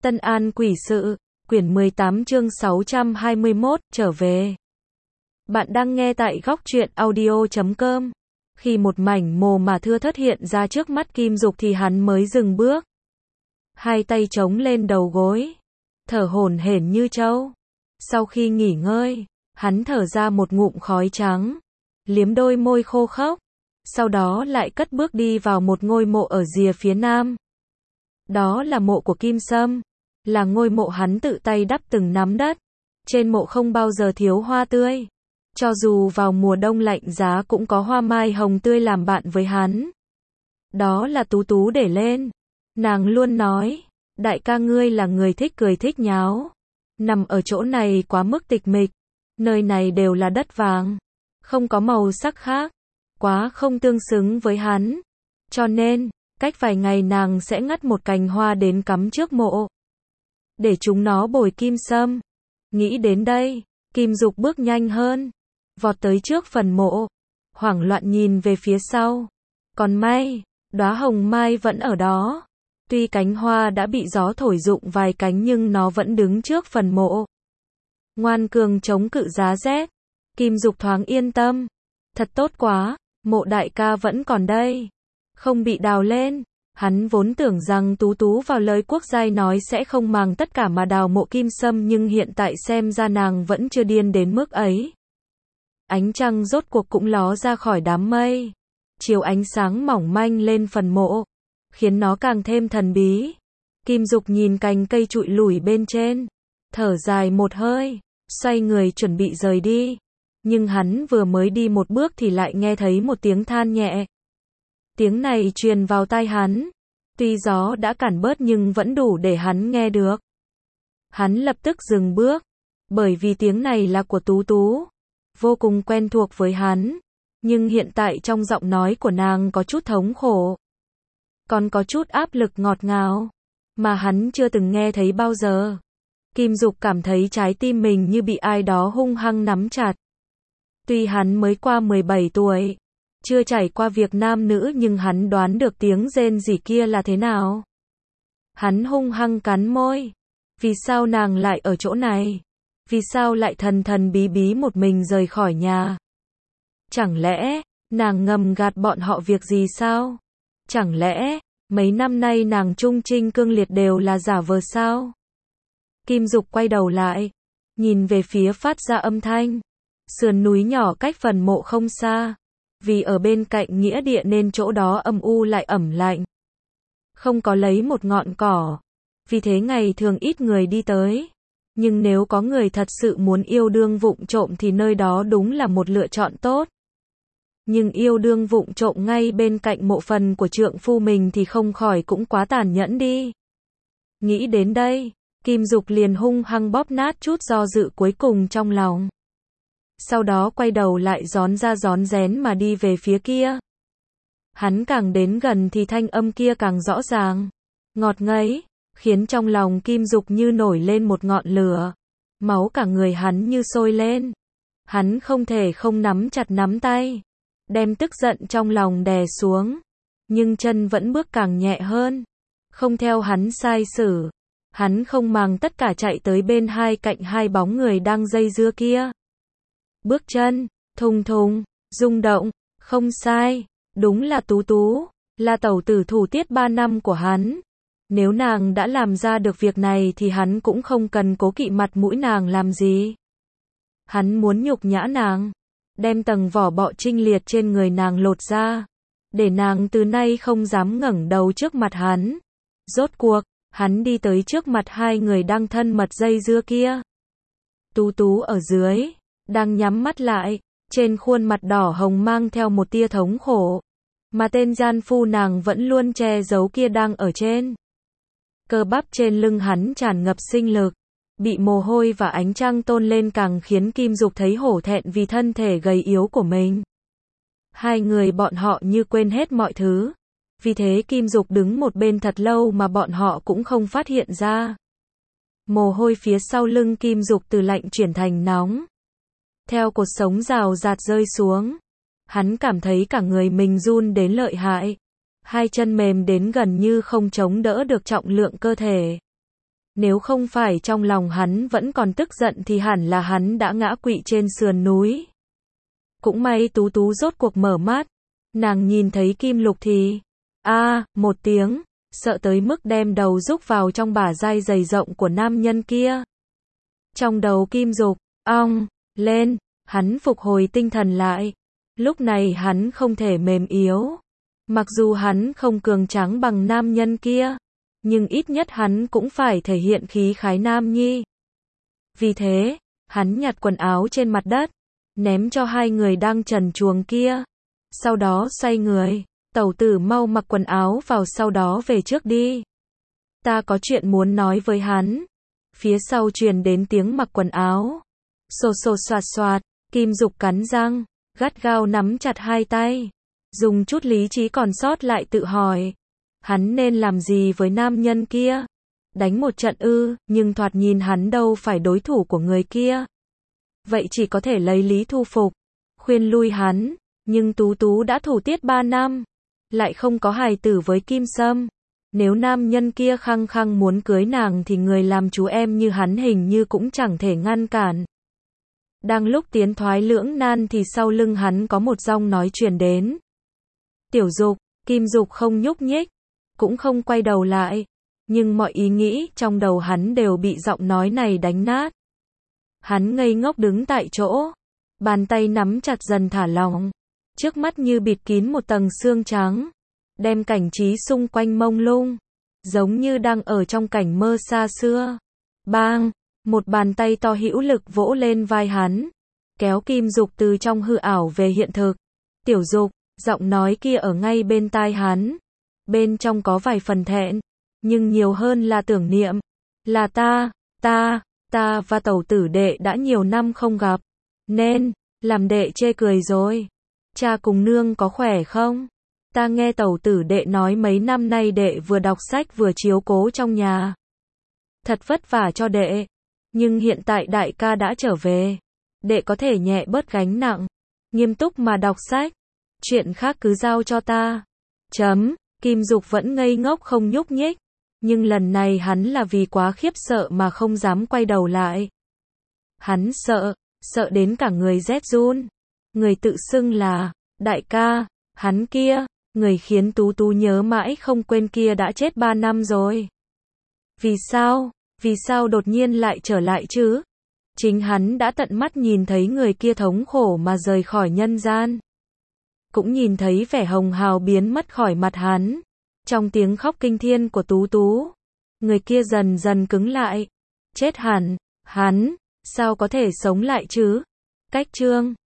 Tân An Quỷ Sự, quyển 18 chương 621, trở về. Bạn đang nghe tại góc truyện audio.com. Khi một mảnh mồ mà thưa thớt hiện ra trước mắt Kim Dục thì hắn mới dừng bước. Hai tay chống lên đầu gối, thở hổn hển như trâu. Sau khi nghỉ ngơi, hắn thở ra một ngụm khói trắng, liếm đôi môi khô khốc, sau đó lại cất bước đi vào một ngôi mộ ở rìa phía nam. Đó là mộ của Kim Sâm, là ngôi mộ hắn tự tay đắp từng nắm đất. Trên mộ không bao giờ thiếu hoa tươi. Cho dù vào mùa đông lạnh giá cũng có hoa mai hồng tươi làm bạn với hắn. Đó là Tú Tú để lên. Nàng luôn nói, đại ca ngươi là người thích cười thích nháo. Nằm ở chỗ này quá mức tịch mịch. Nơi này đều là đất vàng, không có màu sắc khác, quá không tương xứng với hắn. Cho nên, cách vài ngày nàng sẽ ngắt một cành hoa đến cắm trước mộ, để chúng nó bồi Kim Sâm. Nghĩ đến đây, Kim Dục bước nhanh hơn, vọt tới trước phần mộ, hoảng loạn nhìn về phía sau. Còn may, đóa hồng mai vẫn ở đó. Tuy cánh hoa đã bị gió thổi rụng vài cánh nhưng nó vẫn đứng trước phần mộ, ngoan cường chống cự giá rét. Kim Dục thoáng yên tâm. Thật tốt quá, mộ đại ca vẫn còn đây, không bị đào lên. Hắn vốn tưởng rằng Tú Tú vào lời quốc giai nói sẽ không màng tất cả mà đào mộ Kim Sâm, nhưng hiện tại xem ra nàng vẫn chưa điên đến mức ấy. Ánh trăng rốt cuộc cũng ló ra khỏi đám mây, chiếu ánh sáng mỏng manh lên phần mộ, khiến nó càng thêm thần bí. Kim Dục nhìn cành cây trụi lủi bên trên, thở dài một hơi, xoay người chuẩn bị rời đi. Nhưng hắn vừa mới đi một bước thì lại nghe thấy một tiếng than nhẹ. Tiếng này truyền vào tai hắn. Tuy gió đã cản bớt nhưng vẫn đủ để hắn nghe được. Hắn lập tức dừng bước, bởi vì tiếng này là của Tú Tú, vô cùng quen thuộc với hắn. Nhưng hiện tại trong giọng nói của nàng có chút thống khổ, còn có chút áp lực ngọt ngào, mà hắn chưa từng nghe thấy bao giờ. Kim Dục cảm thấy trái tim mình như bị ai đó hung hăng nắm chặt. Tuy hắn mới qua 17 tuổi, chưa trải qua việc nam nữ, nhưng hắn đoán được tiếng rên rỉ kia là thế nào. Hắn hung hăng cắn môi. Vì sao nàng lại ở chỗ này? Vì sao lại thần thần bí bí một mình rời khỏi nhà? Chẳng lẽ, nàng ngầm gạt bọn họ việc gì sao? Chẳng lẽ, mấy năm nay nàng trung trinh cương liệt đều là giả vờ sao? Kim Dục quay đầu lại, nhìn về phía phát ra âm thanh. Sườn núi nhỏ cách phần mộ không xa. Vì ở bên cạnh nghĩa địa nên chỗ đó âm u lại ẩm lạnh, không có lấy một ngọn cỏ. Vì thế ngày thường ít người đi tới. Nhưng nếu có người thật sự muốn yêu đương vụng trộm thì nơi đó đúng là một lựa chọn tốt. Nhưng yêu đương vụng trộm ngay bên cạnh mộ phần của trượng phu mình thì không khỏi cũng quá tàn nhẫn đi. Nghĩ đến đây, Kim Dục liền hung hăng bóp nát chút do dự cuối cùng trong lòng. Sau đó quay đầu lại rón ra rón rén mà đi về phía kia. Hắn càng đến gần thì thanh âm kia càng rõ ràng, ngọt ngấy, khiến trong lòng Kim Dục như nổi lên một ngọn lửa. Máu cả người hắn như sôi lên. Hắn không thể không nắm chặt nắm tay, đem tức giận trong lòng đè xuống. Nhưng chân vẫn bước càng nhẹ hơn, không theo hắn sai sử. Hắn không màng tất cả chạy tới bên cạnh hai bóng người đang dây dưa kia. Bước chân, thùng thùng, rung động, không sai, đúng là Tú Tú, là tẩu tử thủ tiết 3 năm của hắn. Nếu nàng đã làm ra được việc này thì hắn cũng không cần cố kỵ mặt mũi nàng làm gì. Hắn muốn nhục nhã nàng, đem tầng vỏ bọ trinh liệt trên người nàng lột ra, để nàng từ nay không dám ngẩng đầu trước mặt hắn. Rốt cuộc, hắn đi tới trước mặt hai người đang thân mật dây dưa kia. Tú Tú ở dưới, đang nhắm mắt lại, trên khuôn mặt đỏ hồng mang theo một tia thống khổ. Mà tên gian phu nàng vẫn luôn che giấu kia đang ở trên. Cơ bắp trên lưng hắn tràn ngập sinh lực, bị mồ hôi và ánh trăng tôn lên càng khiến Kim Dục thấy hổ thẹn vì thân thể gầy yếu của mình. Hai người bọn họ như quên hết mọi thứ. Vì thế Kim Dục đứng một bên thật lâu mà bọn họ cũng không phát hiện ra. Mồ hôi phía sau lưng Kim Dục từ lạnh chuyển thành nóng, theo cột sống rào rạt rơi xuống. Hắn cảm thấy cả người mình run đến lợi hại. Hai chân mềm đến gần như không chống đỡ được trọng lượng cơ thể. Nếu không phải trong lòng hắn vẫn còn tức giận thì hẳn là hắn đã ngã quỵ trên sườn núi. Cũng may Tú Tú rốt cuộc mở mắt. Nàng nhìn thấy Kim Lục thì một tiếng, sợ tới mức đem đầu rúc vào trong bả vai dày rộng của nam nhân kia. Trong đầu Kim Dục ong lên, hắn phục hồi tinh thần lại. Lúc này hắn không thể mềm yếu. Mặc dù hắn không cường tráng bằng nam nhân kia, nhưng ít nhất hắn cũng phải thể hiện khí khái nam nhi. Vì thế, hắn nhặt quần áo trên mặt đất, ném cho hai người đang trần truồng kia. Sau đó xoay người, tẩu tử mau mặc quần áo vào sau đó về trước đi. Ta có chuyện muốn nói với hắn. Phía sau truyền đến tiếng mặc quần áo. Xồ xồ xoạt xoạt, Kim Dục cắn răng, gắt gao nắm chặt hai tay. Dùng chút lý trí còn sót lại tự hỏi. Hắn nên làm gì với nam nhân kia? Đánh một trận ư, nhưng thoạt nhìn hắn đâu phải đối thủ của người kia. Vậy chỉ có thể lấy lý thu phục, khuyên lui hắn. Nhưng Tú Tú đã thủ tiết 3 năm, lại không có hài tử với Kim Sâm. Nếu nam nhân kia khăng khăng muốn cưới nàng thì người làm chú em như hắn hình như cũng chẳng thể ngăn cản. Đang lúc tiến thoái lưỡng nan thì sau lưng hắn có một giọng nói truyền đến. Tiểu Dục, Kim Dục không nhúc nhích, cũng không quay đầu lại. Nhưng mọi ý nghĩ trong đầu hắn đều bị giọng nói này đánh nát. Hắn ngây ngốc đứng tại chỗ, bàn tay nắm chặt dần thả lỏng. Trước mắt như bịt kín một tầng sương trắng, đem cảnh trí xung quanh mông lung, giống như đang ở trong cảnh mơ xa xưa. Bang, một bàn tay to hữu lực vỗ lên vai hắn, kéo Kim Dục từ trong hư ảo về hiện thực. Tiểu Dục, giọng nói kia ở ngay bên tai hắn. Bên trong có vài phần thẹn, nhưng nhiều hơn là tưởng niệm. Là ta và tẩu tử đệ đã nhiều năm không gặp, nên làm đệ chê cười rồi. Cha cùng nương có khỏe không? Ta nghe tẩu tử đệ nói mấy năm nay đệ vừa đọc sách vừa chiếu cố trong nhà. Thật vất vả cho đệ. Nhưng hiện tại đại ca đã trở về. Đệ có thể nhẹ bớt gánh nặng. Nghiêm túc mà đọc sách. Chuyện khác cứ giao cho ta. Kim Dục vẫn ngây ngốc không nhúc nhích. Nhưng lần này hắn là vì quá khiếp sợ mà không dám quay đầu lại. Hắn sợ đến cả người rét run. Người tự xưng là đại ca, hắn kia, người khiến Tú Tú nhớ mãi không quên kia đã chết 3 năm rồi. Vì sao đột nhiên lại trở lại chứ? Chính hắn đã tận mắt nhìn thấy người kia thống khổ mà rời khỏi nhân gian. Cũng nhìn thấy vẻ hồng hào biến mất khỏi mặt hắn. Trong tiếng khóc kinh thiên của Tú Tú, người kia dần dần cứng lại. Chết hẳn, hắn, sao có thể sống lại chứ? Cách chương